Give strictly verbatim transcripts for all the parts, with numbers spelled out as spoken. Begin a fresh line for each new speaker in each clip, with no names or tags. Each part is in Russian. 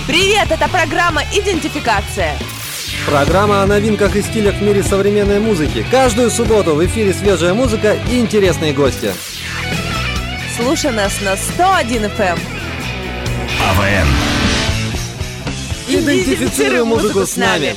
Привет, это программа «Идентификация».
Программа о новинках и стилях в мире современной музыки. Каждую субботу в эфире свежая музыка и интересные гости.
Слушай нас на сто один эф эм.
АВН.
Идентифицируй музыку с нами.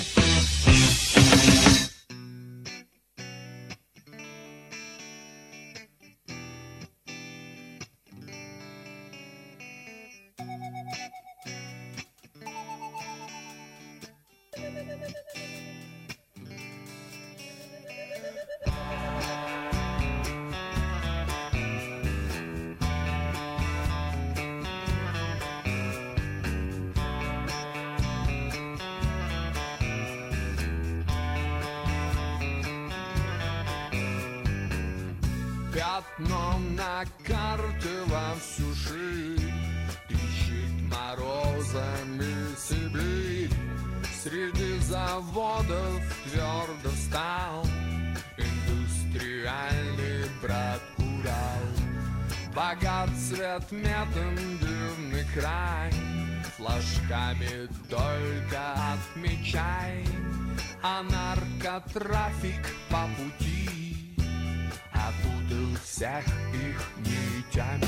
Пятном на карте во всю ширь ищет морозами Сибирь. Среди заводов твердо встал индустриальный брат Урал. Богат цвет метом дивный край, флажками только отмечай, а наркотрафик по пути опутал всех их нитями.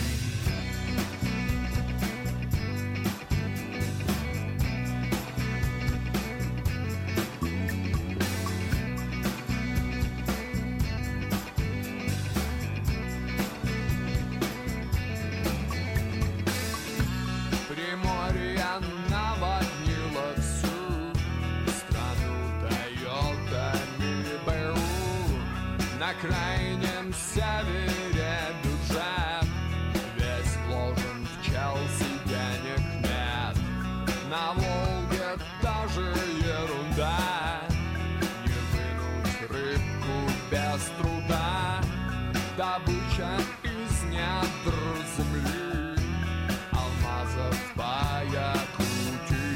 Приморье наводнило всю страну тойотами БУ. На крайнем севере бюджет весь вложен в Челси, денег нет. На Волге даже ерунда, не вынуть рыбку без труда. Добыча из недр земли, алмазов по Якутии.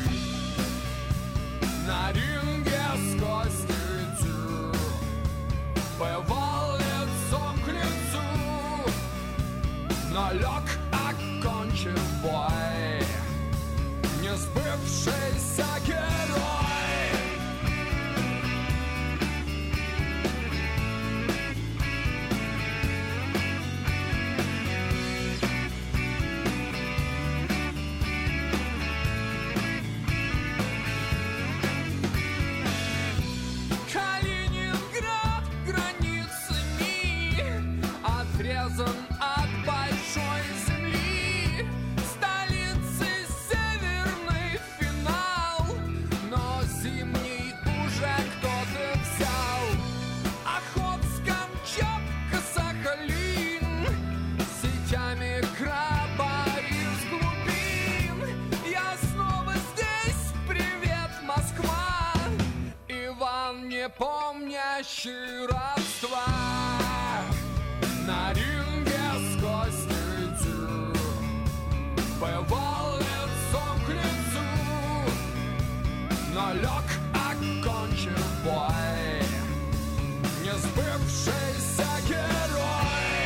На ринге с костью воевал лицом к лицу, но лег, окончив бой, не сбывшийся герой. Калининград границами отрезан от большой земли, столицы северный финал, но зимний уже кто-то взял. Охотск, Камчатка, Сахалин, сетями краба из глубин. Я снова здесь, привет, Москва, Иван, не помнящий родства. На ринге с костью воевал лицом к лицу, но лег, окончив бой, не сбывшийся герой.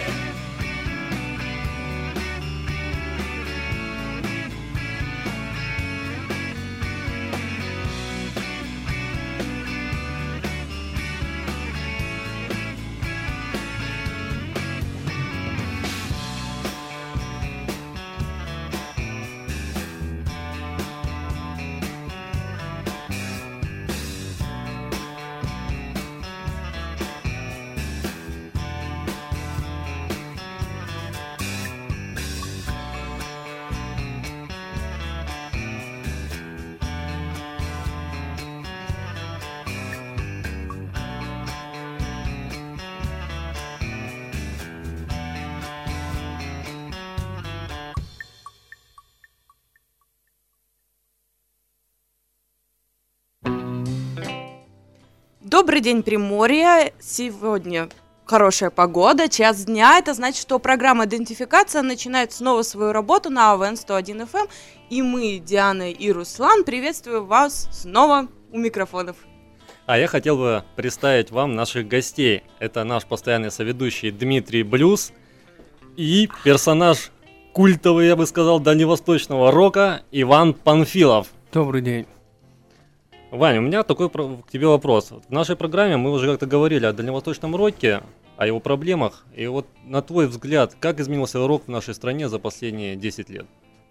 Добрый день, Приморье. Сегодня хорошая погода, час дня. Это значит, что программа «Идентификация» начинает снова свою работу на АВН сто один эф эм. И мы, Диана и Руслан, приветствуем вас снова у микрофонов.
А я хотел бы представить вам наших гостей. Это наш постоянный соведущий Дмитрий Блюз и персонаж культовый, я бы сказал, дальневосточного рока Иван Панфилов.
Добрый день.
Ваня, у меня такой про- к тебе вопрос. В нашей программе мы уже как-то говорили о дальневосточном роке, о его проблемах. И вот на твой взгляд, как изменился рок в нашей стране за последние десять лет?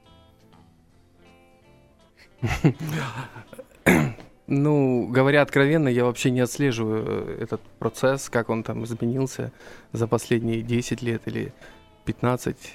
Ну, говоря откровенно, я вообще не отслеживаю этот процесс, как он там изменился за последние десять лет или пятнадцать.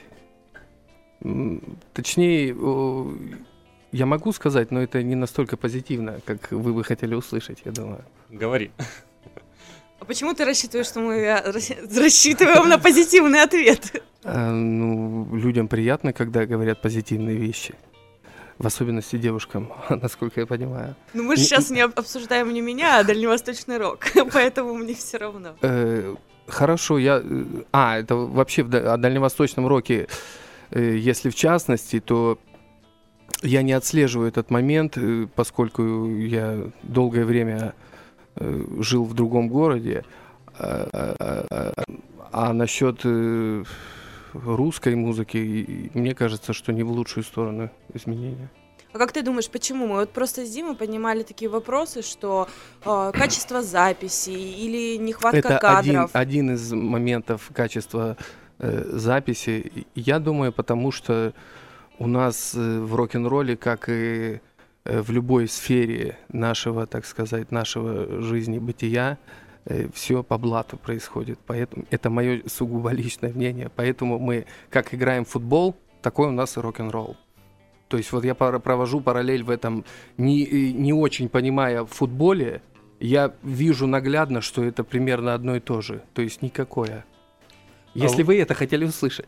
М, Точнее, о, я могу сказать, но это не настолько позитивно, как вы бы хотели услышать, я думаю.
Говори.
А почему ты рассчитываешь, что мы э, рас- рассчитываем на позитивный ответ?
А, ну, людям приятно, когда говорят позитивные вещи. В особенности девушкам, насколько я понимаю.
Ну мы же
И-
сейчас не об- обсуждаем не меня, а дальневосточный рок, поэтому мне все равно.
Э, Хорошо, я... э, А, это вообще в да- о дальневосточном роке, э, если в частности, то я не отслеживаю этот момент, э, поскольку я долгое время э, жил в другом городе. А, а- а- а насчет э, русской музыки, и- и мне кажется, что не в лучшую сторону изменения.
А как ты думаешь, почему? Мы вот просто с Димой поднимали такие вопросы, что э, качество записи или нехватка
Это один,
кадров.
один из моментов качества э, записи. И Я думаю, потому что у нас э, в рок-н-ролле, как и э, в любой сфере нашего, так сказать, нашего жизни, бытия, все по блату происходит. Поэтому это мое сугубо личное мнение. Поэтому мы, как играем в футбол, такой у нас и рок-н-ролл. То есть вот я пора- провожу параллель в этом, не, и не очень понимая в футболе, я вижу наглядно, что это примерно одно и то же. То есть никакое. Если
А
вы это хотели услышать.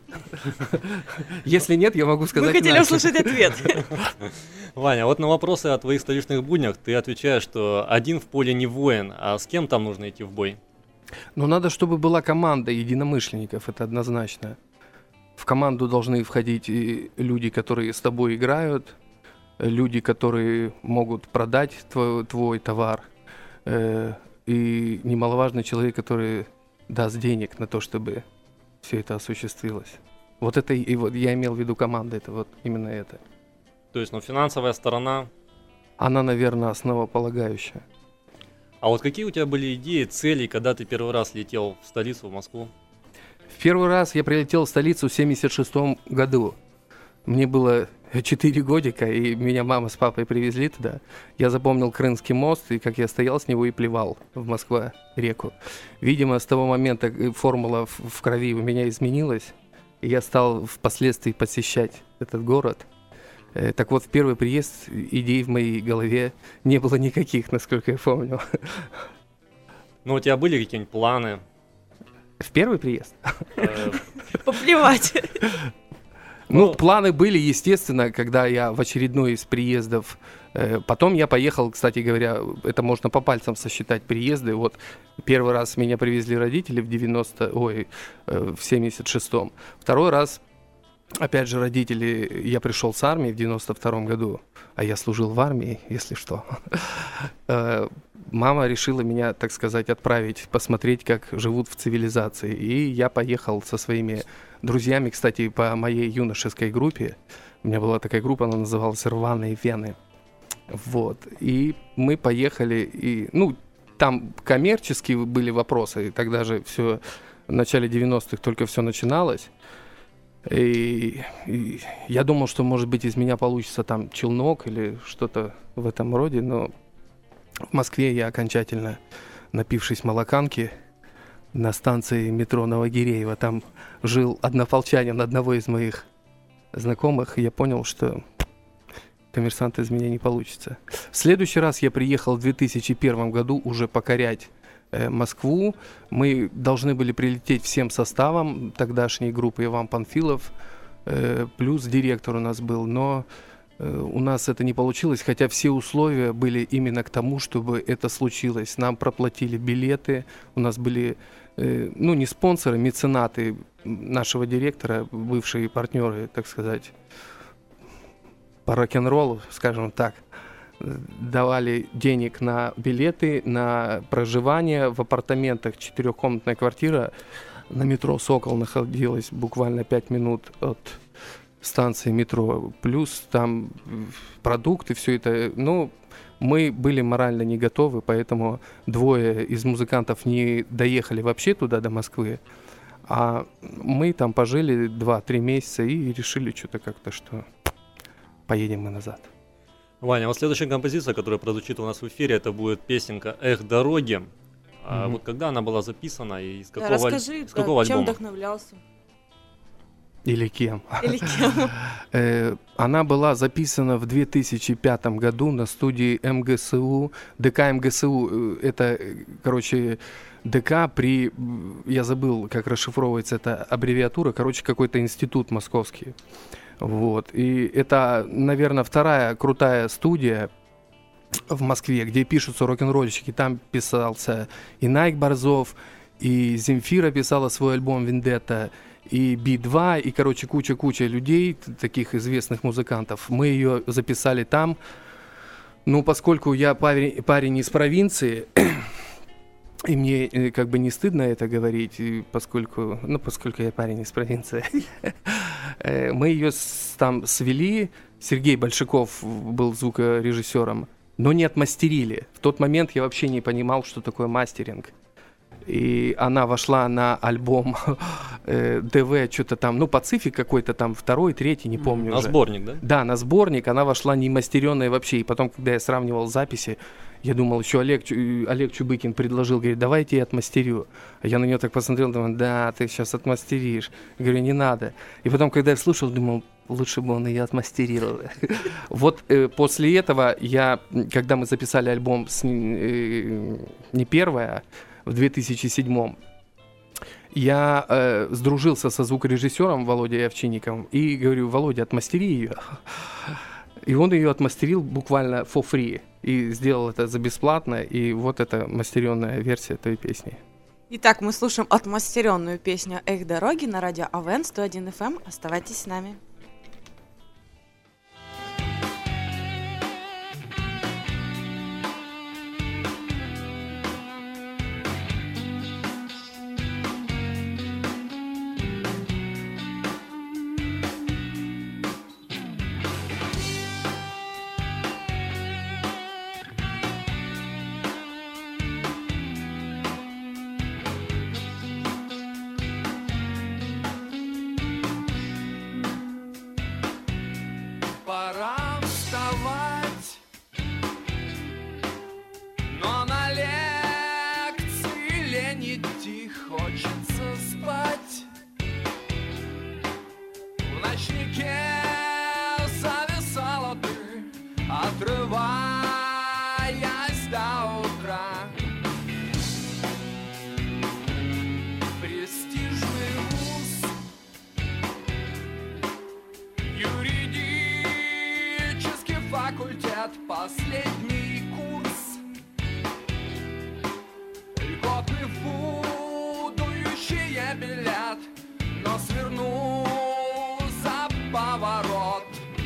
Если нет, я могу сказать
Мы хотели
иначе.
услышать ответ.
Ваня, вот на вопросы о твоих столичных буднях ты отвечаешь, что один в поле не воин, а с кем там нужно идти в бой?
Но надо, чтобы была команда единомышленников, это однозначно. В команду должны входить и люди, которые с тобой играют, люди, которые могут продать твой, твой товар, э, и немаловажный человек, который даст денег на то, чтобы все это осуществилось. Вот это и вот я имел в виду команда, это вот именно это.
То есть, ну, финансовая сторона.
Она, наверное, основополагающая.
А вот какие у тебя были идеи, цели, когда ты первый раз летел в столицу, в Москву?
В первый раз я прилетел в столицу в семьдесят шестом году. Мне было четыре годика, и меня мама с папой привезли туда. Я запомнил Крымский мост, и как я стоял с него и плевал в Москва-реку. Видимо, с того момента э, формула в, в крови у меня изменилась, и я стал впоследствии посещать этот город. Э, Так вот, в первый приезд идей в моей голове не было никаких, насколько я помню.
Ну, у тебя были какие-нибудь планы?
В первый приезд?
Э,
Поплевать.
Ну,
Ну,
планы были, естественно, когда я в очередной из приездов. э, Потом я поехал, кстати говоря, это можно по пальцам сосчитать приезды. Вот первый раз меня привезли родители в девяносто, ой, э, в семьдесят шестом. Второй раз, опять же, родители, я пришел с армии в девяносто втором году, а я служил в армии, если что. Э, Мама решила меня, так сказать, отправить, посмотреть, как живут в цивилизации. И я поехал со своими друзьями, кстати, по моей юношеской группе. У меня была такая группа, она называлась «Рваные вены». Вот. И мы поехали, и, ну, там коммерческие были вопросы. Тогда же все, в начале девяностых только все начиналось. И, и я думал, что, может быть, из меня получится там челнок или что-то в этом роде, но в Москве я окончательно, напившись молоканки, на станции метро Новогиреево, там жил однополчанин одного из моих знакомых, и я понял, что коммерсант из меня не получится. В следующий раз я приехал в две тысячи первом году уже покорять э, Москву. Мы должны были прилететь всем составом тогдашней группы Иван Панфилов, э, плюс директор у нас был, но у нас это не получилось, хотя все условия были именно к тому, чтобы это случилось. Нам проплатили билеты, у нас были, э, ну, не спонсоры, меценаты нашего директора, бывшие партнеры, так сказать, по рок-н-роллу, скажем так, давали денег на билеты, на проживание в апартаментах. Четырехкомнатная квартира на метро «Сокол» находилась буквально пять минут от станции метро, плюс там продукты, все это, ну, мы были морально не готовы, поэтому двое из музыкантов не доехали вообще туда, до Москвы, а мы там пожили два-три месяца и решили что-то как-то, что поедем мы назад.
Ваня, вот следующая композиция, которая прозвучит у нас в эфире, это будет песенка «Эх, дороги». А
Мгм.
вот когда она была записана и с
Да,
какого, аль-
расскажи,
с
да,
какого
чем
альбома?
вдохновлялся?
Или кем?
Или кем?
Э, Она была записана в две тысячи пятом году на студии эм гэ эс у, ДК эм гэ эс у. э, Это, э, короче, ДК при... м, Я забыл, как расшифровывается эта аббревиатура. Короче, какой-то институт московский. Вот. И это, наверное, вторая крутая студия в Москве, где пишутся рок-н-ролльщики. Там писался и Найк Борзов, и Земфира писала свой альбом «Вендетта», и Би два, и, короче, куча-куча людей, т- таких известных музыкантов. Мы ее записали там. Ну, поскольку я парень, парень из провинции, и мне э, как бы не стыдно это говорить, и поскольку, ну, поскольку я парень из провинции, э, мы ее с- там свели. Сергей Большаков был звукорежиссером, но не отмастерили. В тот момент я вообще не понимал, что такое мастеринг. И она вошла на альбом э, ДВ, что-то там, ну, Пацифик какой-то там, второй, третий, не помню
На
уже.
сборник, да?
Да, на сборник она вошла не мастеренная вообще. И потом, когда я сравнивал записи, я думал, еще Олег, Чу- Олег Чубыкин предложил, говорит, давай я тебе отмастерю. А я на нее так посмотрел, думаю, да, ты сейчас отмастеришь. Я говорю, не надо. И потом, когда я слушал, думал, лучше бы он ее отмастерил. Вот э, после этого я, м, когда мы записали альбом с, э, не первое, в две тысячи седьмом, я э, сдружился со звукорежиссером Володей Овчинниковым и говорю, Володя, отмастери ее. И он ее отмастерил буквально for free. И сделал это за бесплатно. И вот эта мастеренная версия той песни.
Итак, мы слушаем отмастеренную песню «Эх, дороги» на радио АВН сто один эф эм. Оставайтесь с нами.
Пора вставать, но на лекции лень идти, хочется спать. В ночнике зависала ты, отрываясь до утра. Престижный вуз, юридический факультет, последний курс. Льготный в будущее билет, но сверну за поворот.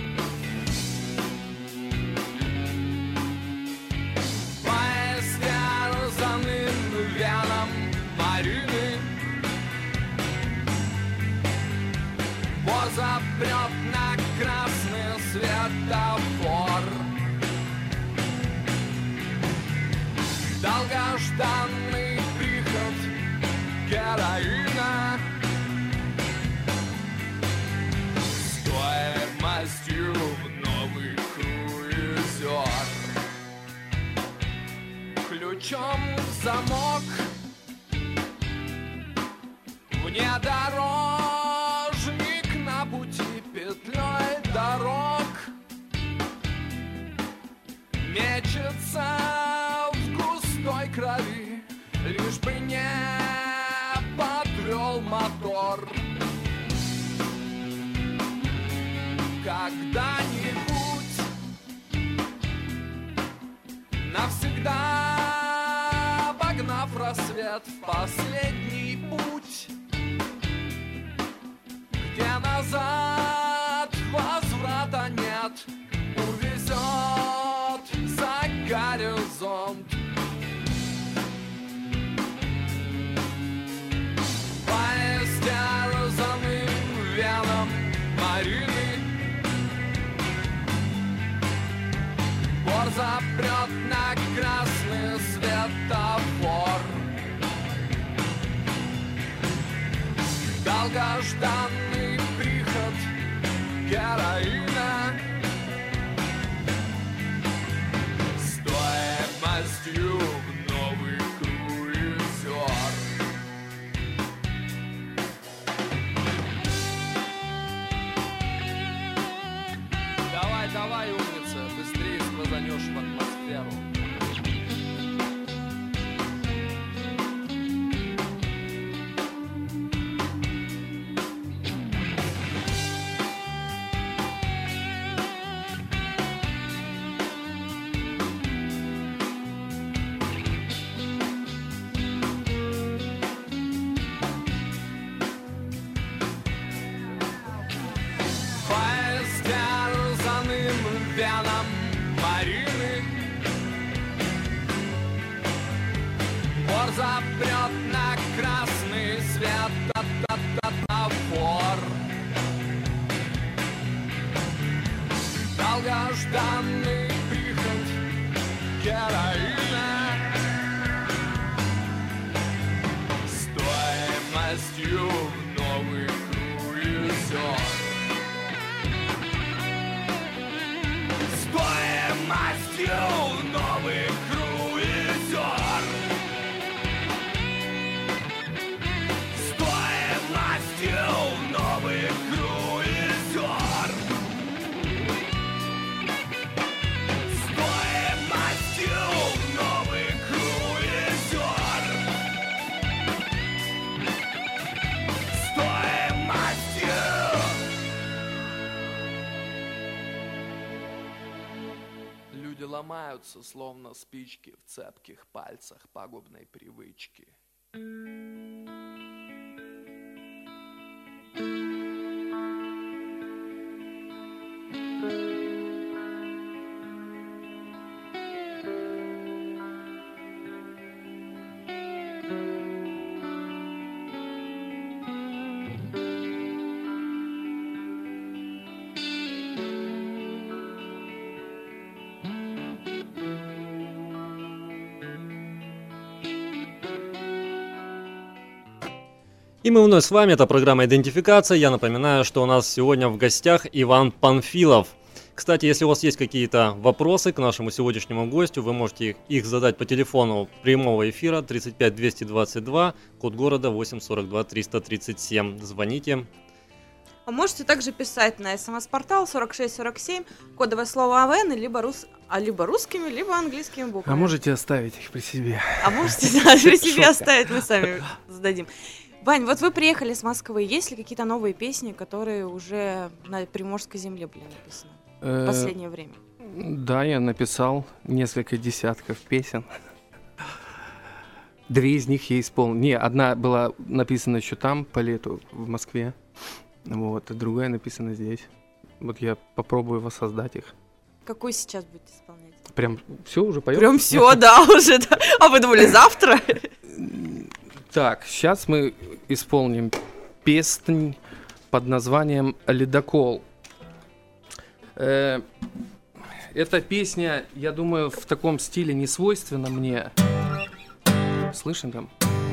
По истерзанным венам Марины возопрет на красный светофор. Долгожданный приход героина стоимостью в новый круизер. Ключом в замок внедорожник на пути петлей дорог мечется в густой крови, лишь бы не подрёл мотор. Когда-нибудь навсегда обогнав рассвет в последний путь, где назад возврата нет, увезет за горизонт. По истерзанным венам Марины запрет на красный светофор. Долгожданный приход героина стоимостью в новый круизер. Давай, давай, умница, быстрее сквозанешь в атмосферу. Венам Марины вор запрет на красный свет вор. Долгожданный приход героина стоимостью в новый круизер. Стоимостью новый круизер. Стоимостью новый круизер. Стоимостью новый круизер. Стоимостью. Люди ломаются, словно спички в цепких пальцах пагубной привычки.
И мы вновь с вами, это программа «Идентификация». Я напоминаю, что у нас сегодня в гостях Иван Панфилов. Кстати, если у вас есть какие-то вопросы к нашему сегодняшнему гостю, вы можете их задать по телефону прямого эфира тридцать пять двести двадцать два, код города восемь сорок два триста тридцать семь. Звоните.
А можете также писать на смс-портал сорок шесть сорок семь, кодовое слово АВН, либо, рус... а либо русскими, либо английскими буквами.
А можете оставить их при себе.
А можете, да, при себе оставить, мы сами зададим. Вань, вот вы приехали с Москвы, есть ли какие-то новые песни, которые уже на Приморской земле были написаны в последнее время?
Да, я написал несколько десятков песен. Две из них я исполнил. Не, одна была написана еще там, по лету, в Москве. Вот, а другая написана здесь. Вот я попробую воссоздать их.
Какую сейчас будете исполнять?
Прям все уже поем?
Прям все, да, уже. Да. А вы думали, завтра?
Так, сейчас мы исполним песнь под названием «Ледокол». Э, эта песня, я думаю, в таком стиле не свойственна мне. Слышно там?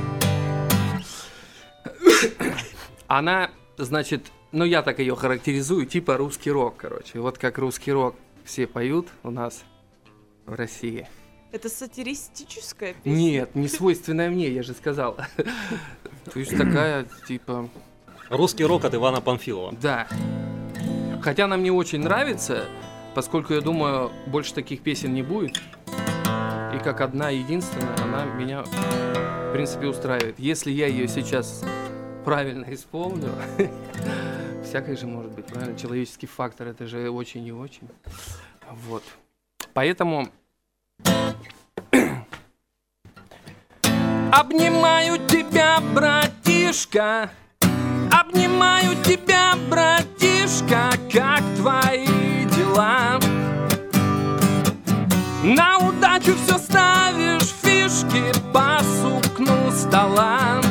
Она, значит, ну я так ее характеризую, типа русский рок, короче. Вот как русский рок все поют у нас в России.
Это сатиристическая песня?
Нет, не свойственная мне, я же сказал. То есть такая, типа...
Русский рок от Ивана Панфилова.
Да. Хотя она мне очень нравится, поскольку, я думаю, больше таких песен не будет. И как одна единственная, она меня, в принципе, устраивает. Если я ее сейчас правильно исполню, всякое же может быть, правильно? Человеческий фактор, это же очень и очень. Вот. Поэтому... Обнимаю тебя, братишка, обнимаю тебя, братишка, как твои дела? На удачу все ставишь фишки по сукну стола.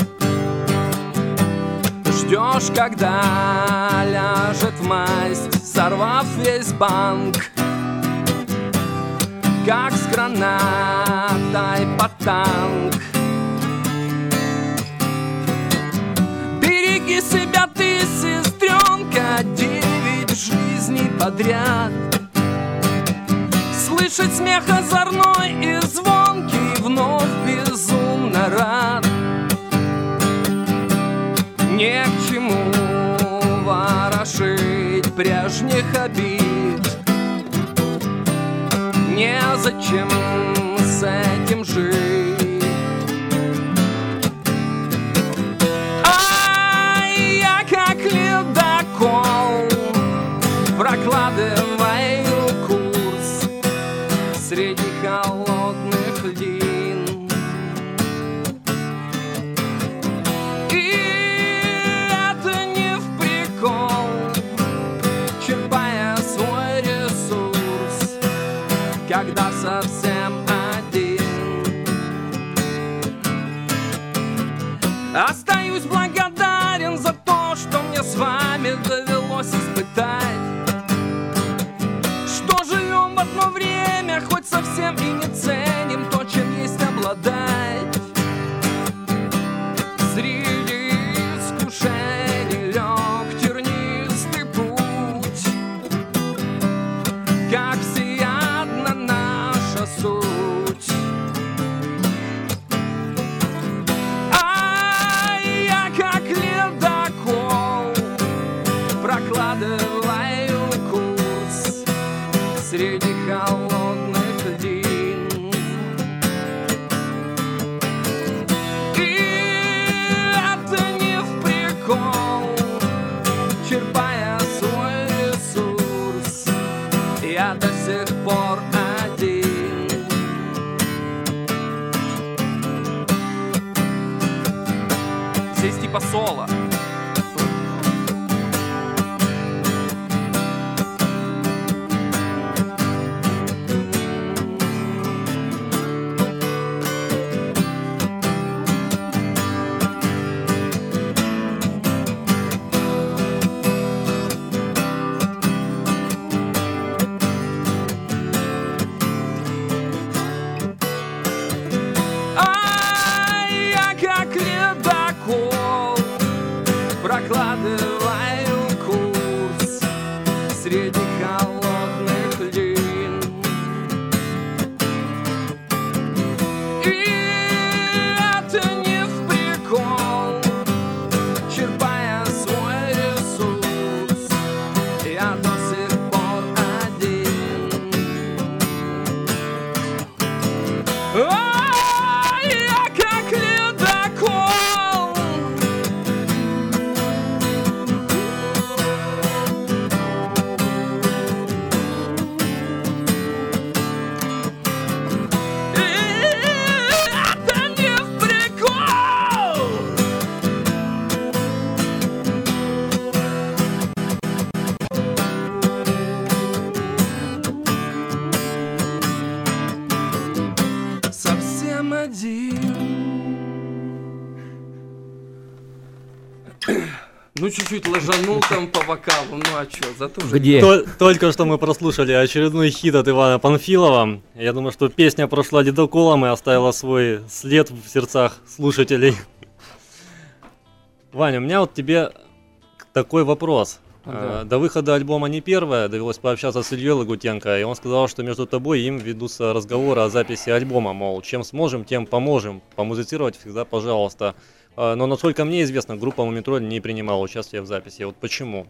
Ждешь, когда ляжет масть, сорвав весь банк. как с гранатой под танк. Береги себя ты, сестренка, девять жизней подряд. Слышать смех озорной и звонкий, вновь безумно рад. Не к чему ворошить прежних обид, незачем с этим жить. А я как ледокол прокладываю курс среди холодных льдин. И это не в прикол, черпая свой ресурс, когда совсем один. Остаюсь благодарен за то, что мне с вами довелось испытать, что живем в одно время, хоть совсем и не ценим то, чем есть обладать. Среди искушений лег тернистый путь, как всеядна наша суть. А я как ледокол прокладываю курс среди холодных льдин. И это не в прикол, черпая свой ресурс, я до сих пор один. Здесь типа соло. А я как ледокол прокладываю курс среди холодных льдин. И это не в прикол, черпая свой ресурс, я до сих пор один. А я как ледокол Ну, чуть-чуть ложанул там по вокалу, ну а чё, зато уже...
Где?
То- Только что мы прослушали очередной хит от Ивана Панфилова. Я думаю, что песня прошла ледоколом и оставила свой след в сердцах слушателей. Ваня, у меня вот тебе такой вопрос.
Да.
Э, До выхода альбома «Не первое» довелось пообщаться с Ильей Лагутенко, и он сказал, что между тобой и им ведутся разговоры о записи альбома, мол, чем сможем, тем поможем, помузицировать всегда пожалуйста. Э, Но, насколько мне известно, группа «Мумитроль» не принимала участие в записи. Вот почему?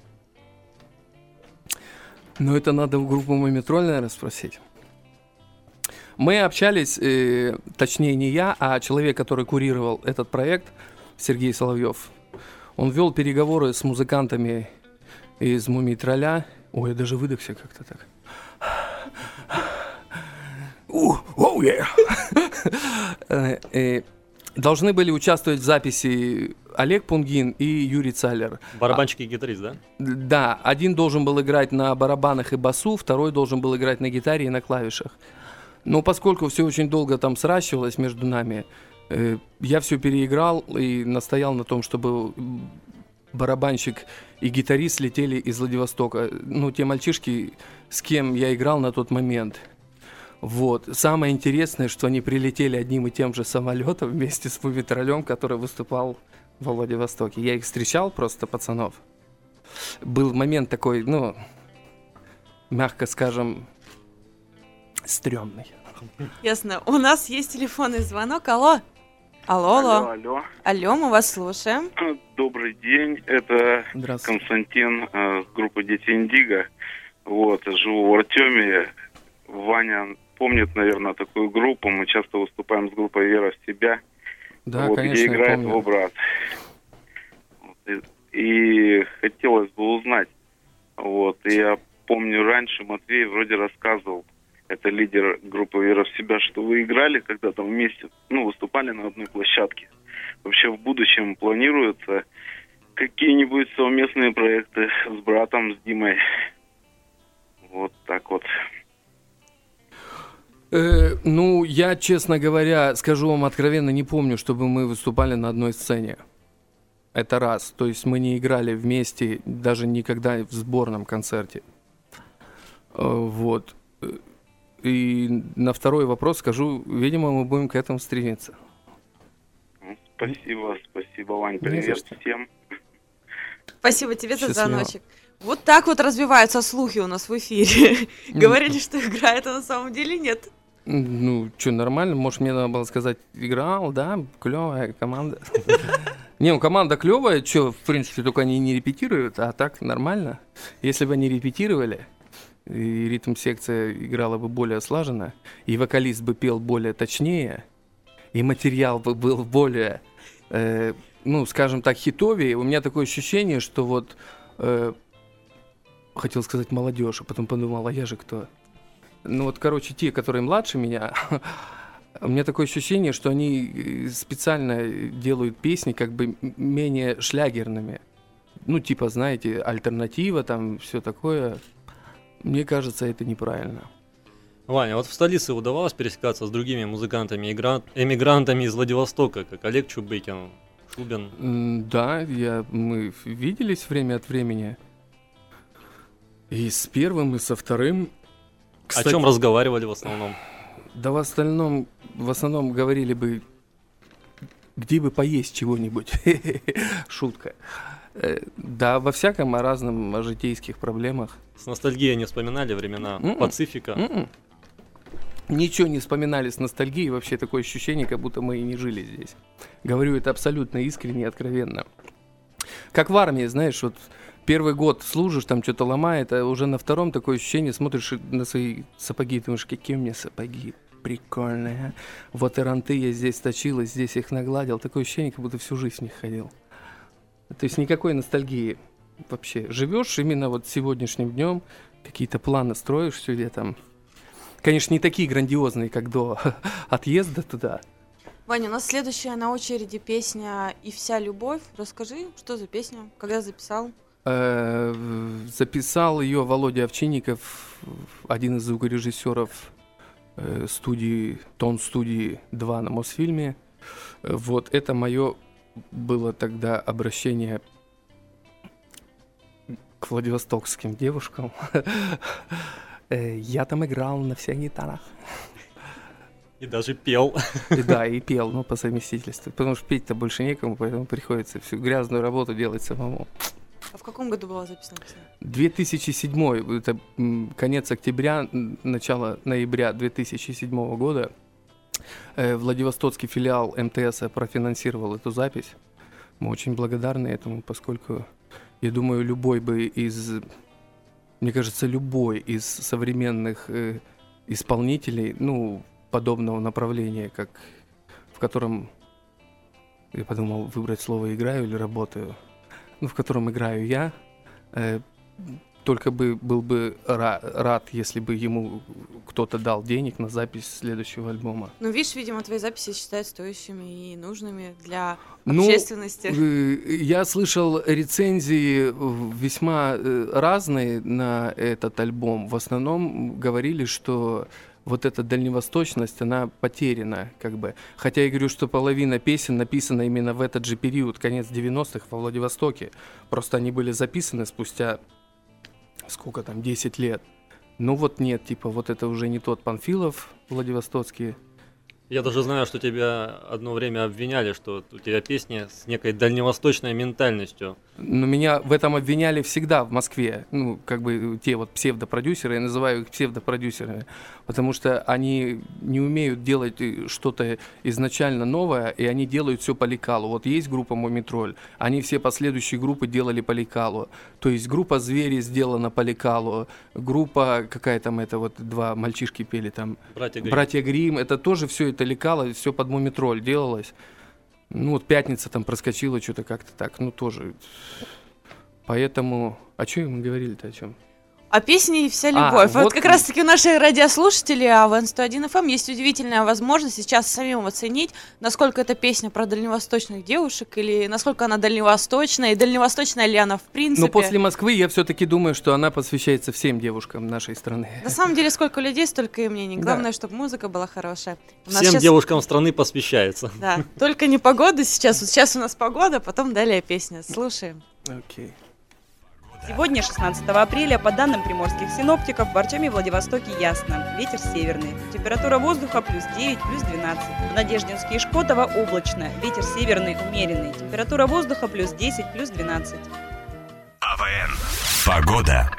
Ну, это надо в группу «Мумитроль», наверное, спросить. Мы общались, э, точнее не я, а человек, который курировал этот проект, Сергей Соловьев. Он вел переговоры с музыкантами из «Мумитроля». Ой, я даже выдохся как-то так. Оу, yeah. Должны были участвовать в записи Олег Пунгин и Юрий Цалер.
Барабанщик и гитарист, да?
Да, один должен был играть на барабанах и басу, второй должен был играть на гитаре и на клавишах. Но поскольку все очень долго там сращивалось между нами, э, я все переиграл и настоял на том, чтобы барабанщик и гитарист летели из Владивостока. Ну, те мальчишки, с кем я играл на тот момент. Вот. Самое интересное, что они прилетели одним и тем же самолетом вместе с Мумитролем, который выступал во Владивостоке. Я их встречал просто, пацанов. Был момент такой, ну, мягко скажем, стрёмный.
Ясно. У нас есть телефонный звонок. Алло. Алло, алло.
Алло, алло.
Алло, мы вас слушаем.
Добрый день, это
Здравствуйте.
Константин э, с группы «Дети Индиго». Вот, живу в Артеме. Ваня помнит, наверное, такую группу. Мы часто выступаем с группой «Вера в себя».
Да,
вот,
конечно,
где
я
играет
помню.
его брат. Вот, и, и хотелось бы узнать. Вот, я помню, раньше Матвей вроде рассказывал, это лидер группы «Вера в себя», что вы играли когда-то вместе, ну, выступали на одной площадке. Вообще в будущем планируются какие-нибудь совместные проекты с братом, с Димой? Вот так вот.
Э, ну, я, честно говоря, скажу вам откровенно, не помню, чтобы мы выступали на одной сцене. Это раз. То есть мы не играли вместе даже никогда в сборном концерте. Э, вот. И на второй вопрос скажу, видимо, мы будем к этому стремиться.
Спасибо, спасибо, Вань.
Не
Привет
за что.
всем.
Спасибо тебе за
Счастливо.
звоночек. Вот так вот развиваются слухи у нас в эфире. Говорили, что играет, а на самом деле нет.
Ну, что, нормально? Может, мне надо было сказать, играл, да, клевая команда. Не, ну команда клевая, что, в принципе, только они не репетируют, а так нормально. Если бы они репетировали, и ритм-секция играла бы более слаженно, и вокалист бы пел более точнее, и материал бы был более, э, ну, скажем так, хитовее, у меня такое ощущение, что вот, э, хотел сказать молодежь, а потом подумал, а я же кто? Ну вот, короче, те, которые младше меня, у меня такое ощущение, что они специально делают песни как бы менее шлягерными. Ну, типа, знаете, альтернатива, там, все такое. Мне кажется, это неправильно.
Ваня, вот в столице удавалось пересекаться с другими музыкантами, игра- эмигрантами из Владивостока, как Олег Чубыкин, Шубин?
М, Да, я, мы виделись время от времени. И с первым, и со вторым.
О чем разговаривали в основном?
Да в остальном, в основном говорили бы, где бы поесть чего-нибудь. Шутка. Э, Да, во всяком, о разном, о житейских проблемах.
С ностальгией не вспоминали времена
М-м.
Пацифика?
М-м. Ничего не вспоминали с ностальгией, вообще такое ощущение, как будто мы и не жили здесь. Говорю это абсолютно искренне и откровенно. Как в армии, знаешь, вот первый год служишь, там что-то ломает, а уже на втором такое ощущение, смотришь на свои сапоги, и думаешь, какие у меня сапоги прикольные, а? Вот и ранты я здесь точил, и здесь их нагладил. Такое ощущение, как будто всю жизнь в них ходил. То есть никакой ностальгии вообще. Живешь именно вот сегодняшним днем, какие-то планы строишь себе там. Конечно, не такие грандиозные, как до отъезда туда.
Ваня, у нас следующая на очереди песня «И вся любовь». Расскажи, что за песня, когда записал?
Э, Записал ее Володя Овчинников, один из звукорежиссеров э, студии, тон-студии два на Мосфильме. Э, Вот это мое было тогда обращение к владивостокским девушкам. Э, Я там играл на всех гитарах.
И даже пел.
И да, и пел, ну, по совместительству. Потому что петь-то больше некому, поэтому приходится всю грязную работу делать самому.
А в каком году была записана песня?
две тысячи седьмой, это м, конец октября, м, начало ноября две тысячи седьмого года. Э, Владивостокский филиал эм тэ эса профинансировал эту запись. Мы очень благодарны этому, поскольку, я думаю, любой бы из, мне кажется, любой из современных э, исполнителей, ну, подобного направления, как в котором, я подумал, выбрать слово «играю» или «работаю», ну, в котором играю я, э, только бы был бы ра- рад, если бы ему кто-то дал денег на запись следующего альбома.
Ну, видишь, видимо, твои записи считают стоящими и нужными для
Ну,
общественности.
э, я слышал рецензии в- весьма э, разные на этот альбом. В основном говорили, что вот эта дальневосточность, она потеряна, как бы. Хотя я говорю, что половина песен написана именно в этот же период, конец девяностых, во Владивостоке. Просто они были записаны спустя, сколько там, десять лет. Ну вот нет, типа вот это уже не тот Панфилов Владивостокский.
Я даже знаю, что тебя одно время обвиняли, что у тебя песни с некой дальневосточной ментальностью.
Но меня в этом обвиняли всегда в Москве. Ну, как бы те вот псевдопродюсеры, я называю их псевдопродюсерами, потому что они не умеют делать что-то изначально новое, и они делают все по лекалу. Вот есть группа Мумитроль, они все последующие группы делали по лекалу. То есть группа Звери сделана по лекалу, группа, какая там это, вот два мальчишки пели там,
Братья Гримм.
Братья Гримм, это тоже все это лекало, все под Мумитроль делалось. Ну вот Пятница там проскочила что-то как-то так, ну тоже. Поэтому, о чем мы говорили-то, о чем?
О песне «И вся
А,
любовь». Вот,
вот
как раз-таки у наших радиослушателей АВН сто один эф эм есть удивительная возможность сейчас самим оценить, насколько эта песня про дальневосточных девушек, или насколько она дальневосточная, и дальневосточная ли она в принципе.
Но после Москвы я все-таки думаю, что она посвящается всем девушкам нашей страны.
На самом деле, сколько людей, столько и мнений.
Да.
Главное, чтобы музыка была хорошая. У нас
Всем
щас-
девушкам страны посвящается.
Да, только не погода сейчас. Вот сейчас у нас погода, потом далее песня. Слушаем.
Окей.
Сегодня, шестнадцатого апреля, по данным приморских синоптиков, в Артеме и Владивостоке ясно. Ветер северный. Температура воздуха плюс девять, плюс двенадцать. В Надеждинске и Шкотово облачно. Ветер северный умеренный. Температура воздуха плюс десять, плюс двенадцать.
АВН. Погода.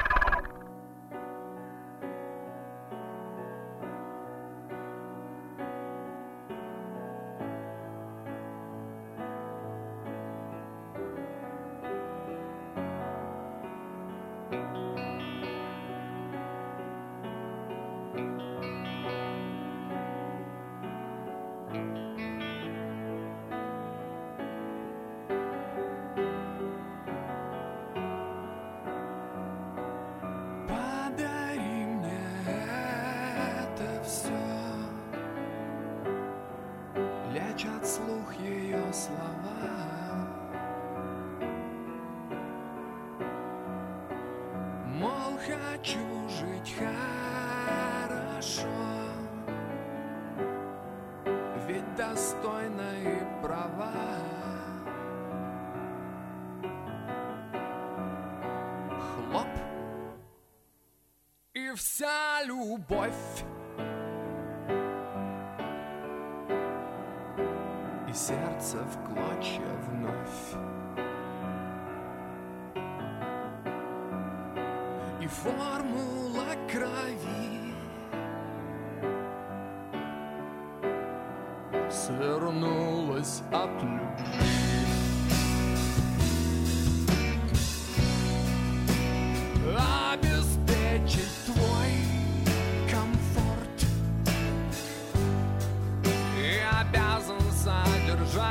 Подари мне это все, лечат слух ее слова. Мол, хочу жить хорошо, ведь достойна и права. Хлоп, и вся любовь, и сердце в клочья вновь, и формула крови свернулась от любви. Обеспечить твой комфорт и обязан содержать.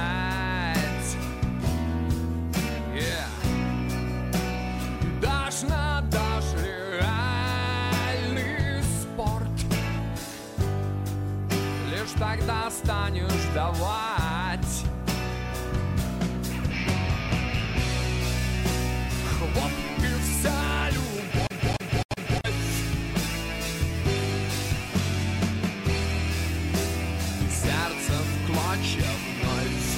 Yeah. Дашь на дашь реальный спорт, лишь тогда станешь давать. Хлоп, и вся любовь, и сердце в клочья вновь,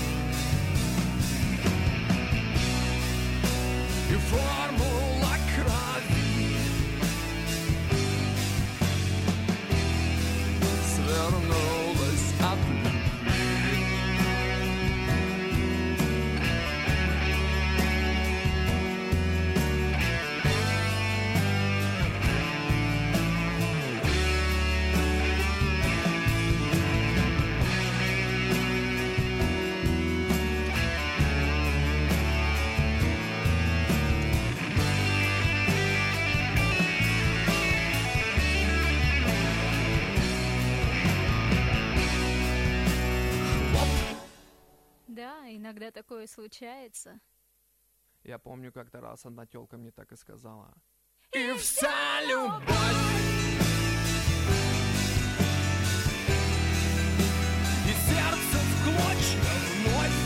и формула крови свернулась от любви.
Да, иногда такое случается.
Я помню, как-то раз одна тёлка мне так и сказала. И вся любовь, и сердце в клочья вновь,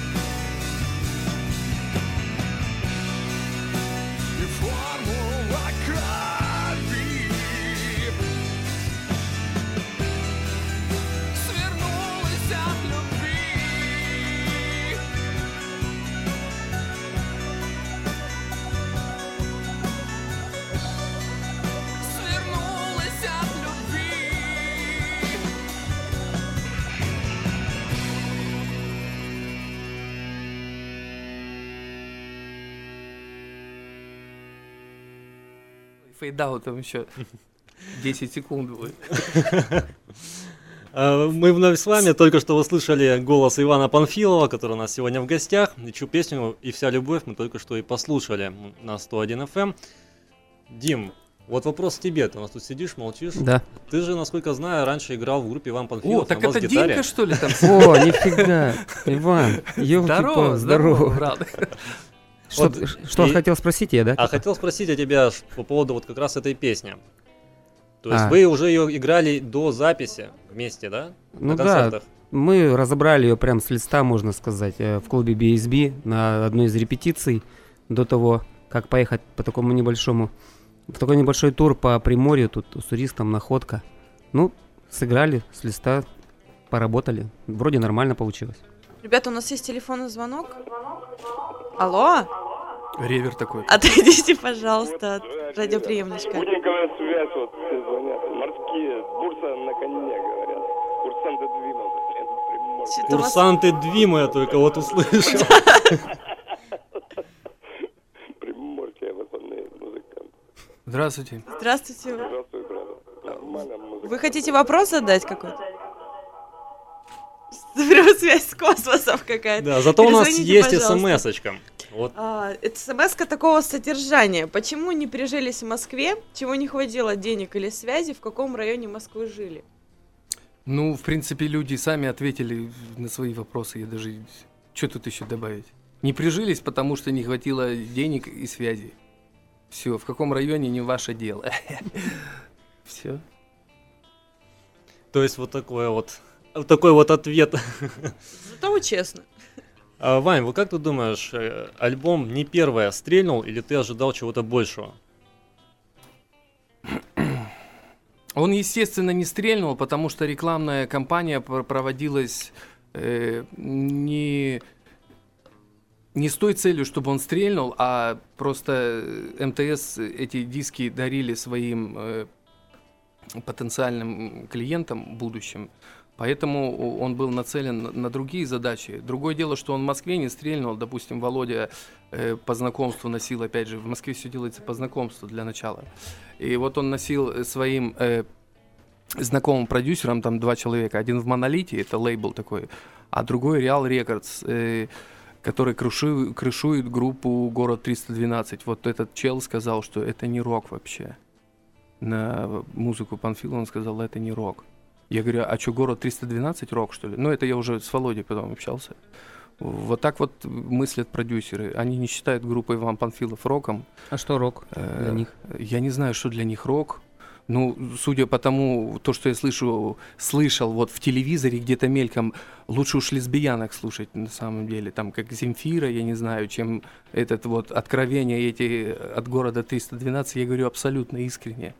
и формула крови свернулась от любви.
Фейдаутом еще десять секунд будет.
Мы вновь с вами. Только что услышали голос Ивана Панфилова, который у нас сегодня в гостях. И чью песню «И вся любовь» мы только что и послушали на сто один эф эм. Дим, вот вопрос к тебе. Ты у нас тут сидишь, молчишь.
Да.
Ты же, насколько знаю, раньше играл в группе Иван Панфилов.
О, так
на
это
бас-гитаре.
Димка, что ли, там?
О, нифига. Иван, ёлки-палки, здорово.
брат.
Что,
Вот,
что
и-
хотел спросить я, да?
А хотел спросить о тебя ш- по поводу вот как раз этой песни. То есть
А.
вы уже ее играли до записи вместе, да?
Ну
на
да.
концертах?
Мы разобрали ее прям с листа, можно сказать, э, в клубе би эс би на одной из репетиций до того, как поехать по такому небольшому, в такой небольшой тур по Приморью, тут с туристом находка. Ну, сыграли с листа, поработали. Вроде нормально получилось.
Ребята, у нас есть телефонный звонок. Алло?
Ревер такой.
Отойдите, пожалуйста, от радиоприемничка.
Спутниковая связь, вот все звонят. Морские, бурса на коне, говорят. Курсанты двинулся.
Что-то у вас-
Курсанты Двима я только вот услышал.
Приморские выходные музыканты.
Здравствуйте.
Здравствуйте.
Здравствуй, брат. Нормально музыка.
Вы хотите вопрос задать какой-то? Прям связь с космосом какая-то.
Да, зато у нас
Перезвоните,
есть
пожалуйста.
смс-очка. Вот.
А, это смс-ка такого содержания. Почему не прижились в Москве? Чего не хватило денег или связи? В каком районе Москвы жили?
Ну, в принципе, люди сами ответили на свои вопросы. Я даже... Что тут еще добавить? Не прижились, потому что не хватило денег и связи. Все, в каком районе не ваше дело. Все.
То есть вот такой вот, вот такой вот ответ.
Зато честно.
А, Вань, вот как ты думаешь, э, альбом не первое стрельнул или ты ожидал чего-то большего?
Он, естественно, не стрельнул, потому что рекламная кампания пр- проводилась э, не, не с той целью, чтобы он стрельнул, а просто эм тэ эс эти диски дарили своим э, потенциальным клиентам будущим. Поэтому он был нацелен на- на другие задачи. Другое дело, что он в Москве не стрельнул. Допустим, Володя э, по знакомству носил, опять же, в Москве все делается по знакомству для начала. И вот он носил своим э, знакомым продюсерам, там два человека. Один в Монолите, это лейбл такой, а другой Real Records, э, который круши- крышует группу Город триста двенадцать. Вот этот чел сказал, что это не рок вообще. На музыку Панфилова он сказал, это не рок. Я говорю, а что, Город триста двенадцать рок, что ли? Ну, это я уже с Володей потом общался. Вот так вот мыслят продюсеры. Они не считают группу Иван Панфилов роком.
А что рок для них?
Я не знаю, что для них рок. Ну, судя по тому, то, что я слышу, слышал вот в телевизоре где-то мельком, лучше уж лесбиянок слушать на самом деле. Там как Земфира, я не знаю, чем этот вот откровения эти от Города триста двенадцать. Я говорю абсолютно искренне.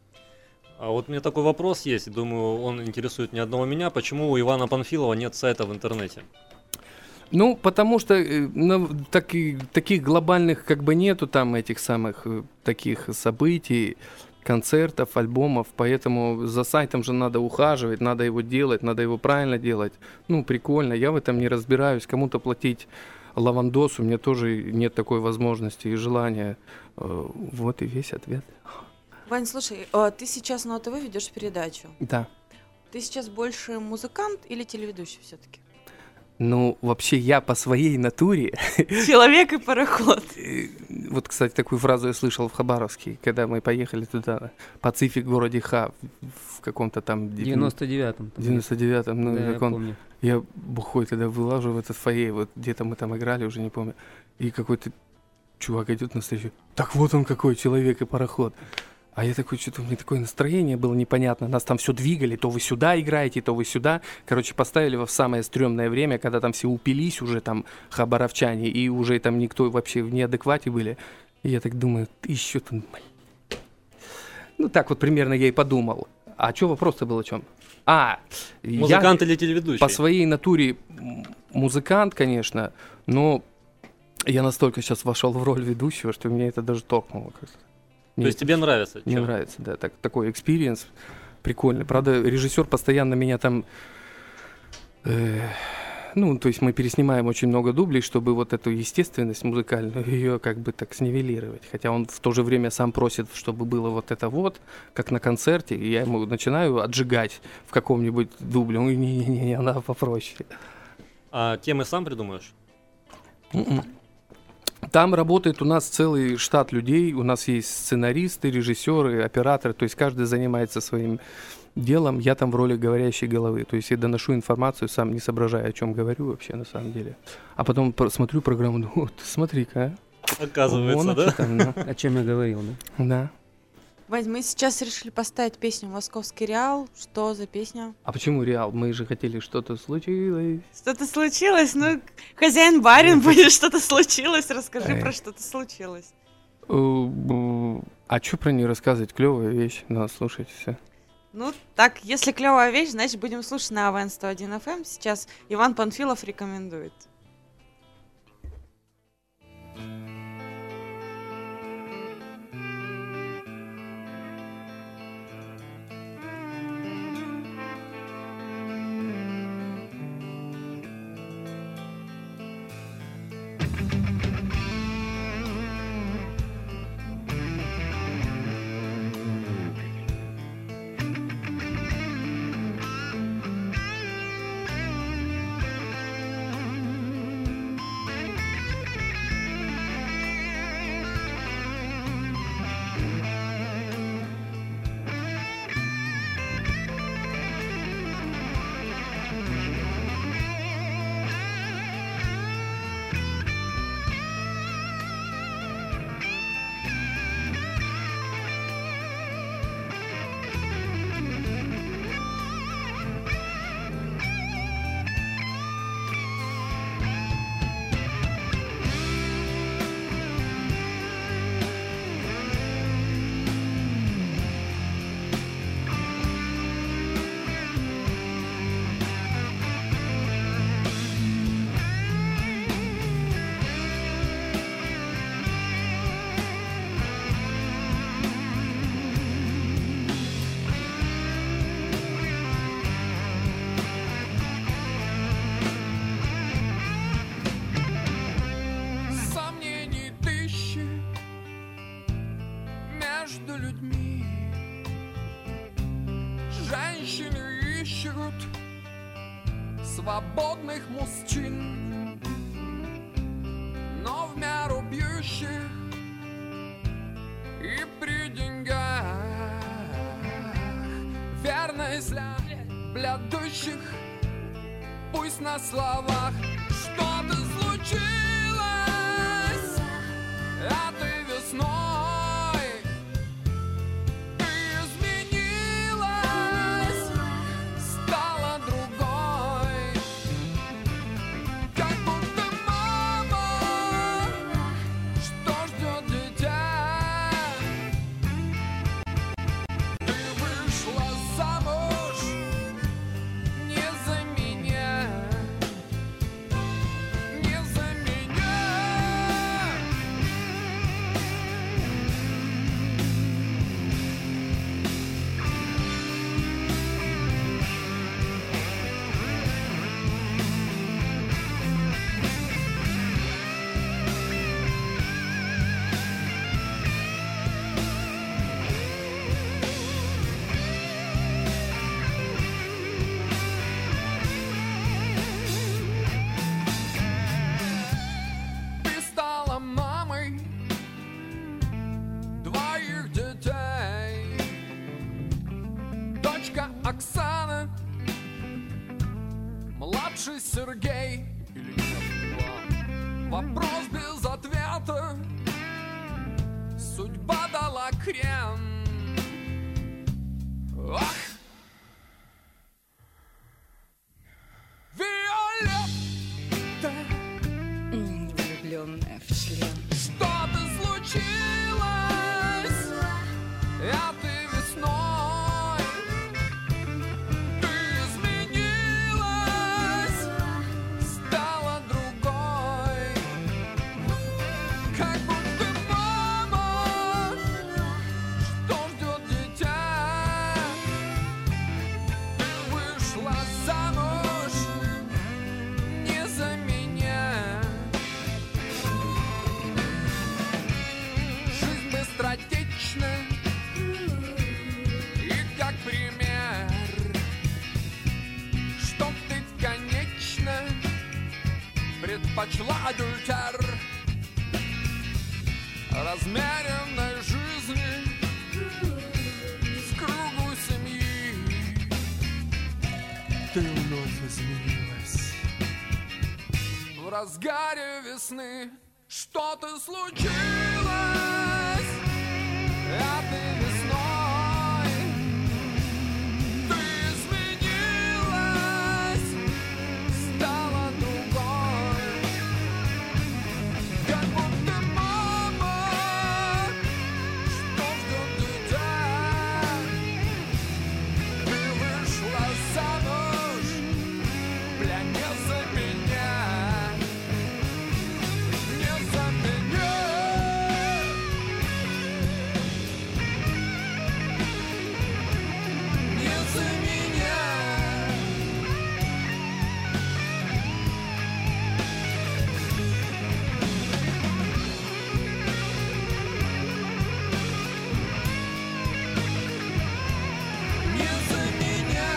А вот у меня такой вопрос есть, думаю, он интересует не одного меня. Почему у Ивана Панфилова нет сайта в интернете?
Ну, потому что э, ну, таки- таких глобальных как бы нету там этих самых э, таких событий, концертов, альбомов, поэтому за сайтом же надо ухаживать, надо его делать, надо его правильно делать. Ну, прикольно, я в этом не разбираюсь, кому-то платить лавандос, у меня тоже нет такой возможности и желания. Э, Вот и весь ответ.
Вань, слушай, а ты сейчас на ОТВ ведешь передачу.
Да.
Ты сейчас больше музыкант или телеведущий все-таки?
Ну, вообще я по своей натуре...
Человек и пароход.
Э, Вот, кстати, такую фразу я слышал в Хабаровске, когда мы поехали туда, Пацифик в городе Ха, в каком-то там...
В девяносто девятом.
девяносто девятом, ну,
Да, я
как он-
помню.
Я бухой тогда вылажу в этот фойе, вот где-то мы там играли, уже не помню, и какой-то чувак идет навстречу, так вот он какой, человек и пароход. А я такой, что-то у меня такое настроение было непонятно, нас там все двигали, то вы сюда играете, то вы сюда. Короче, поставили в самое стрёмное время, когда там все упились уже там хабаровчане, и уже там никто вообще в неадеквате были. И я так думаю, ты еще там... Ну так вот примерно я и подумал. А что вопрос-то был о чем? А,
Музыкант
я
или телеведущий?
по своей натуре м, музыкант, конечно, но я настолько сейчас вошел в роль ведущего, что меня это даже торкнуло как-то.
То есть тебе нравится?
Мне
Чё?
нравится, да, так, такой экспириенс прикольный. Правда, режиссер постоянно меня там э, Ну, то есть мы переснимаем очень много дублей, чтобы вот эту естественность музыкальную, ее как бы так снивелировать. Хотя он в то же время сам просит, чтобы было вот это вот, как на концерте, и я ему начинаю отжигать в каком-нибудь дубле. Он говорит, не-не-не, она попроще.
А темы сам придумаешь?
Mm-mm. Там работает у нас целый штат людей, у нас есть сценаристы, режиссеры, операторы, то есть каждый занимается своим делом, я там в роли говорящей головы, то есть я доношу информацию, сам не соображая, о чем говорю вообще на самом деле. А потом про- смотрю программу, ну вот, смотри-ка, а.
Оказывается,
Вон,
да?
Там, да?
О чем я говорил, да?
Да.
Вань, мы сейчас решили поставить песню «Московский Реал». Что за песня?
А почему Реал? Мы же хотели, что-то случилось.
Что-то случилось? Ну, хозяин барин, будет что-то случилось. Расскажи
Эй.
про что-то случилось.
Э, А что про нее рассказывать? Клевая вещь, надо слушать все.
Ну, так, если клевая вещь, значит, будем слушать на эй ви эн сто один эф эм. Сейчас Иван Панфилов рекомендует.
Свободных мужчин, но в меру бьющих и при деньгах, верность для дущих, пусть на словах что-то случилось этой весной. Оксана, младший Сергей, или нет, вопрос без ответа, судьба дала крен. Ах! Виолетта,
влюбленная в член.
Что-то случилось этой весной. Что предпочла адюльтер размеренной жизни в кругу семьи. Ты вновь изменилась в разгаре весны. Что-то случилось этой весной. Ты изменилась, стала другой. Как будто мама, что ждет дитя. Ты вышла замуж, бля, не за меня. Не за меня. Не за меня. Не за меня.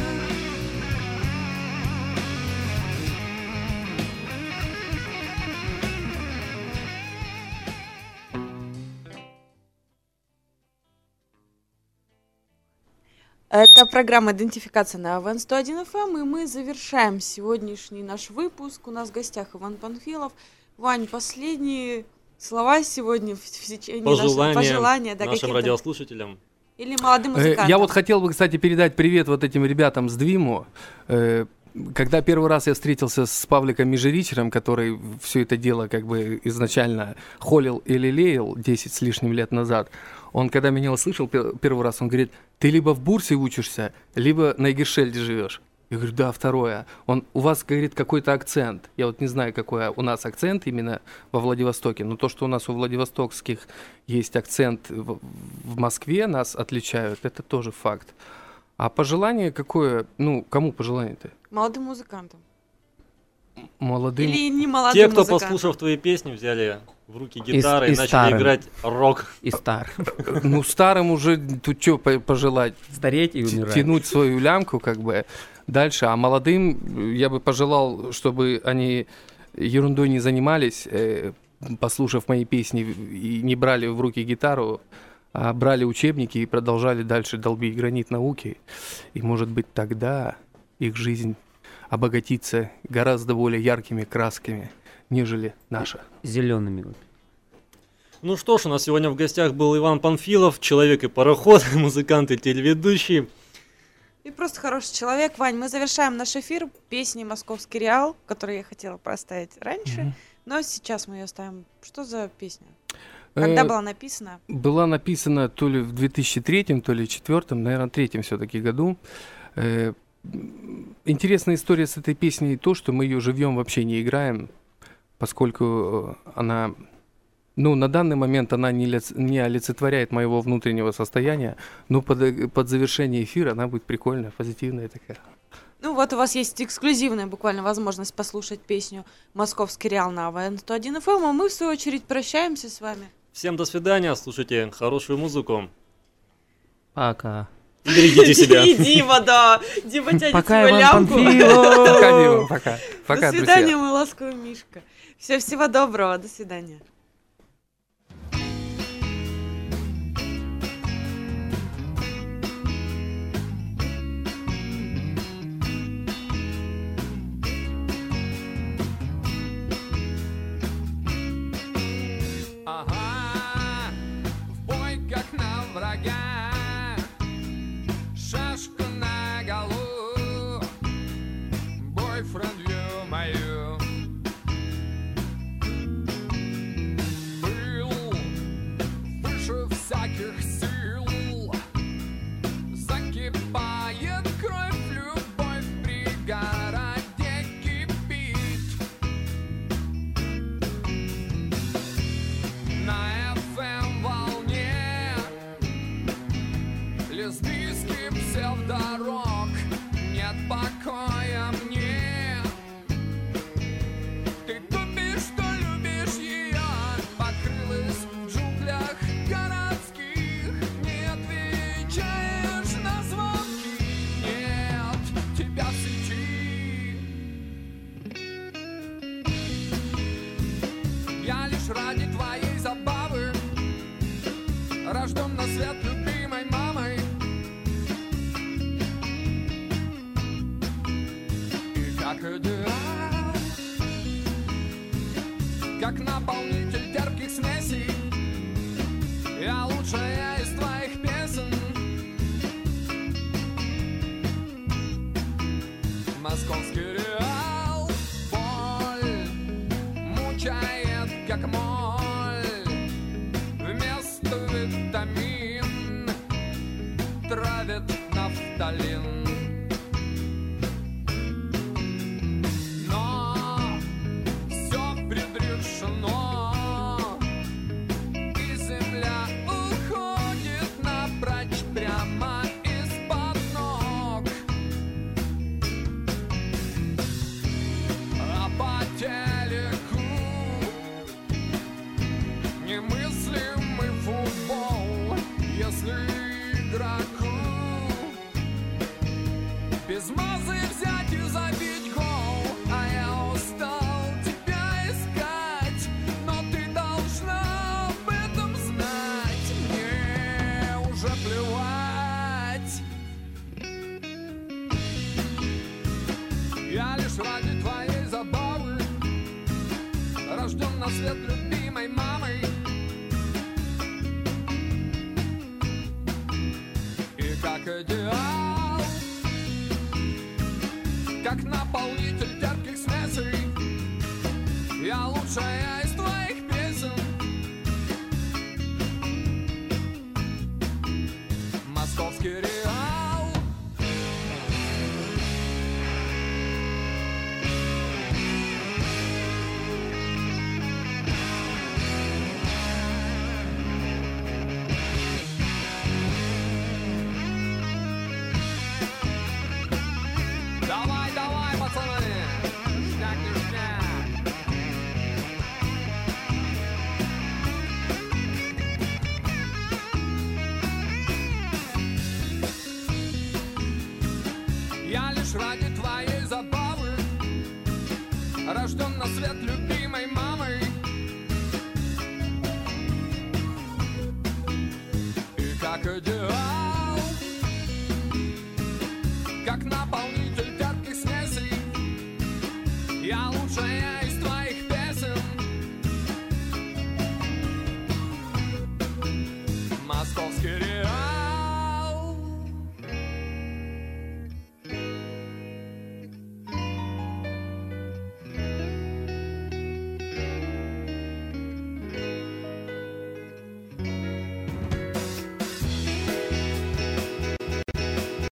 Это программа «Идентификация» на эй ви эн сто один эф эм, и мы завершаем сегодняшний наш выпуск. У нас в гостях Иван Панфилов. Вань, последние слова сегодня в, в течение
Пожелания,
нашего пожелания да,
нашим радиослушателям.
Или молодым музыкантам.
Я вот хотел бы, кстати, передать привет вот этим ребятам с Двиму. Э, Когда первый раз я встретился с Павликом Межеричером, который все это дело как бы изначально холил и лелеял десять с лишним лет назад, он, когда меня услышал пер- первый раз, он говорит: ты либо в Бурсе учишься, либо на Эгершельде живешь. Я говорю: да, второе. Он: у вас, говорит, какой-то акцент. Я вот не знаю, какой у нас акцент именно во Владивостоке, но то, что у нас у владивостокских есть акцент в, в Москве, нас отличают, это тоже факт. А пожелание какое? Ну, кому пожелание-то?
Молодым музыкантам.
Молодым.
Или не молодым
Те, кто,
музыкантам.
послушав твои песни, взяли в руки гитары и,
И- и
начали
старым.
играть рок.
И стар.
Ну, старым уже тут что пожелать?
Стареть и
Т-
умирать.
Тянуть свою лямку как бы дальше. А молодым я бы пожелал, чтобы они ерундой не занимались, э, послушав мои песни, и не брали в руки гитару, а брали учебники и продолжали дальше долбить гранит науки. И, может быть, тогда их жизнь обогатится гораздо более яркими красками, нежели наша.
Зелеными.
Ну что ж, у нас сегодня в гостях был Иван Панфилов, человек и пароход, музыкант и телеведущий.
И просто хороший человек. Вань, мы завершаем наш эфир песней «Московский Реал», которую я хотела проставить раньше,
Мгм.
но сейчас мы ее ставим. Что за песня? Когда
Э,
была написана?
Была написана то ли в две тысячи третьем, то ли две тысячи четвёртом, наверное, третьем все-таки году. Э, м, Интересная история с этой песней то, что мы ее живьем вообще не играем, поскольку э, она, ну, на данный момент она не, лец- не олицетворяет моего внутреннего состояния, но под, э, под завершение эфира она будет прикольная, позитивная такая.
Ну вот у вас есть эксклюзивная буквально возможность послушать песню «Московский Реал» на эй ви эн сто один эф эм, а мы в свою очередь прощаемся с вами.
Всем до свидания, слушайте хорошую музыку.
Пока.
Берегите себя.
И Дима, да. Дима тянет
Пока,
свою
Иван
лямку.
Панфилов.
Пока, Дима, пока. Пока,
До свидания,
друзья.
мой ласковый Мишка. Все, всего доброго, до свидания.
Ага, в бой как на врага, шашку на голову, бойфрендью мою. Был выше всяких сил, закипает кровь, любовь в пригороде кипит. На эф эм волне лесбийский псевдорок, нет покоя мне. Ты тупишь, что любишь ее, покрылась в джунглях городских. Не отвечаешь на звонки, нет тебя в сети. как идеал, как наполнитель терпких смесей. Я лучшая из твоих песен. Московский реал, боль мучает, как моль. Вместо витамин травит нафталин. Но все предрешено, и земля уходит напрочь прямо из-под ног. А по телеку немыслимый футбол, если игроку без мазы взять и забить гол. А я устал тебя искать, но ты должна об этом знать. Мне уже плевать. Я лишь ради твоей забавы рожден на свет любимой мамой. И как идеал, как наполнитель терпких смесей, я лучшая из твоих песен. Московский реал. Давай, давай, пацаны! Шняк, ништяк! Я лишь ради твоей забавы рожден на свет любви.